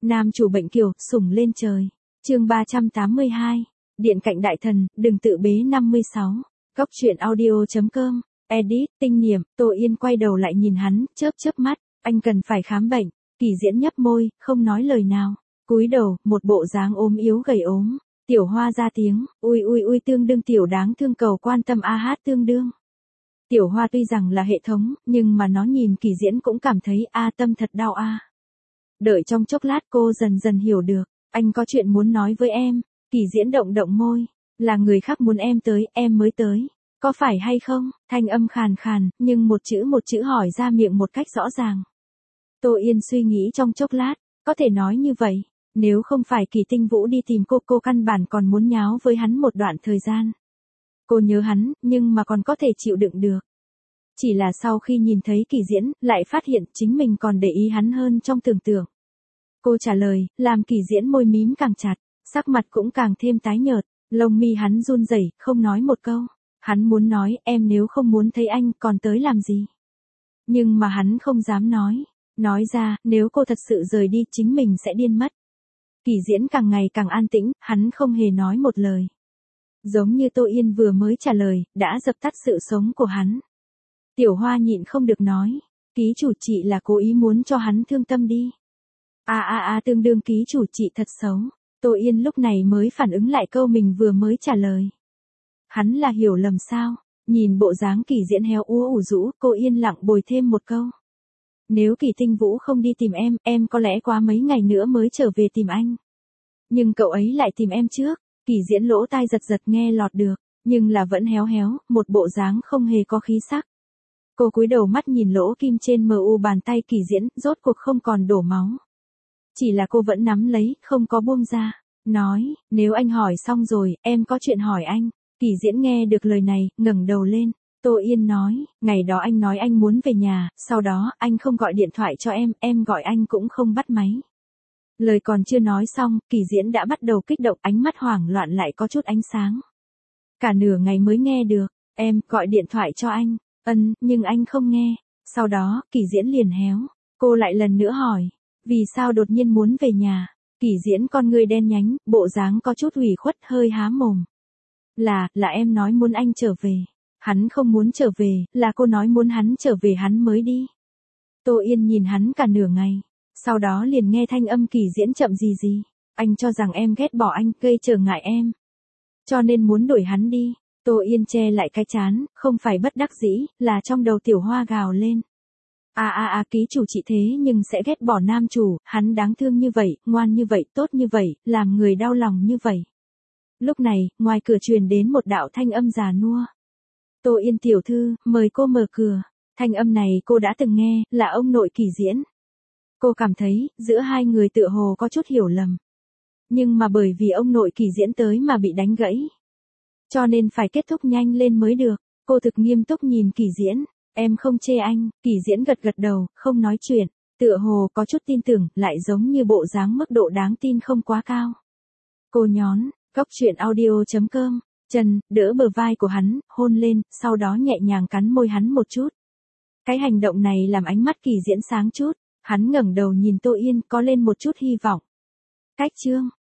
Nam chủ bệnh kiều, sủng lên trời. Chương 382. Điện cạnh đại thần, đừng tự bế 56. Góc truyện audio.com. Edit, tinh niệm. Tô Yên quay đầu lại nhìn hắn, chớp chớp mắt. Anh cần phải khám bệnh. Kỳ Diễn nhấp môi, không nói lời nào. Cúi đầu, một bộ dáng ốm yếu gầy ốm. Tiểu Hoa ra tiếng, ui ui ui, tương đương tiểu đáng thương, cầu quan tâm a hát tương đương. Tiểu Hoa tuy rằng là hệ thống, nhưng mà nó nhìn Kỳ Diễn cũng cảm thấy tâm thật đau a. Đợi trong chốc lát cô dần dần hiểu được, anh có chuyện muốn nói với em. Kỳ Diễn động động môi, là người khác muốn em tới, em mới tới. Có phải hay không? Thanh âm khàn khàn, nhưng một chữ hỏi ra miệng một cách rõ ràng. Tô Yên suy nghĩ trong chốc lát, có thể nói như vậy, nếu không phải Kỳ Tinh Vũ đi tìm cô căn bản còn muốn nháo với hắn một đoạn thời gian. Cô nhớ hắn, nhưng mà còn có thể chịu đựng được. Chỉ là sau khi nhìn thấy Kỳ Diễn, lại phát hiện chính mình còn để ý hắn hơn trong tưởng tượng. Cô trả lời, làm Kỳ Diễn môi mím càng chặt, sắc mặt cũng càng thêm tái nhợt, lông mi hắn run rẩy, không nói một câu. Hắn muốn nói, em nếu không muốn thấy anh, còn tới làm gì? Nhưng mà hắn không dám nói ra, nếu cô thật sự rời đi, chính mình sẽ điên mất. Kỳ Diễn càng ngày càng an tĩnh, hắn không hề nói một lời. Giống như Tô Yên vừa mới trả lời, đã dập tắt sự sống của hắn. Tiểu Hoa nhịn không được nói, ký chủ chị là cố ý muốn cho hắn thương tâm đi. Tương đương ký chủ chị thật xấu. Tô Yên lúc này mới phản ứng lại câu mình vừa mới trả lời. Hắn là hiểu lầm sao? Nhìn bộ dáng Kỳ Diễn héo úa ủ rũ, cô yên lặng bồi thêm một câu. Nếu Kỳ Tinh Vũ không đi tìm em có lẽ quá mấy ngày nữa mới trở về tìm anh. Nhưng cậu ấy lại tìm em trước. Kỳ Diễn lỗ tai giật nghe lọt được, nhưng là vẫn héo, một bộ dáng không hề có khí sắc. Cô cúi đầu mắt nhìn lỗ kim trên mu bàn tay Kỳ Diễn, rốt cuộc không còn đổ máu. Chỉ là cô vẫn nắm lấy, không có buông ra. Nói, nếu anh hỏi xong rồi, em có chuyện hỏi anh. Kỳ Diễn nghe được lời này, ngẩng đầu lên. Tô Yên nói, ngày đó anh nói anh muốn về nhà, sau đó, anh không gọi điện thoại cho em gọi anh cũng không bắt máy. Lời còn chưa nói xong, Kỳ Diễn đã bắt đầu kích động, ánh mắt hoảng loạn lại có chút ánh sáng. Cả nửa ngày mới nghe được, em gọi điện thoại cho anh. Nhưng anh không nghe. Sau đó, Kỳ Diễn liền héo. Cô lại lần nữa hỏi, vì sao đột nhiên muốn về nhà? Kỳ Diễn con ngươi đen nhánh, bộ dáng có chút ủy khuất, hơi há mồm. Là em nói muốn anh trở về. Hắn không muốn trở về, là cô nói muốn hắn trở về hắn mới đi. Tô Yên nhìn hắn cả nửa ngày. Sau đó liền nghe thanh âm Kỳ Diễn chậm gì. Anh cho rằng em ghét bỏ anh, gây trở ngại em. Cho nên muốn đuổi hắn đi. Tô Yên che lại cái trán, không phải bất đắc dĩ, là trong đầu Tiểu Hoa gào lên. Ký chủ chị thế nhưng sẽ ghét bỏ nam chủ, hắn đáng thương như vậy, ngoan như vậy, tốt như vậy, làm người đau lòng như vậy. Lúc này, ngoài cửa truyền đến một đạo thanh âm già nua. Tô Yên tiểu thư, mời cô mở cửa. Thanh âm này cô đã từng nghe, là ông nội Kỳ Diễn. Cô cảm thấy, giữa hai người tựa hồ có chút hiểu lầm. Nhưng mà bởi vì ông nội Kỳ Diễn tới mà bị đánh gãy. Cho nên phải kết thúc nhanh lên mới được. Cô thực nghiêm túc nhìn Kỳ Diễn. Em không chê anh. Kỳ Diễn gật đầu, không nói chuyện. Tựa hồ có chút tin tưởng, lại giống như bộ dáng mức độ đáng tin không quá cao. Cô nhón, góc truyện audio.com, chân, đỡ bờ vai của hắn, hôn lên, sau đó nhẹ nhàng cắn môi hắn một chút. Cái hành động này làm ánh mắt Kỳ Diễn sáng chút. Hắn ngẩng đầu nhìn Tô Yên, có lên một chút hy vọng. Cách chương.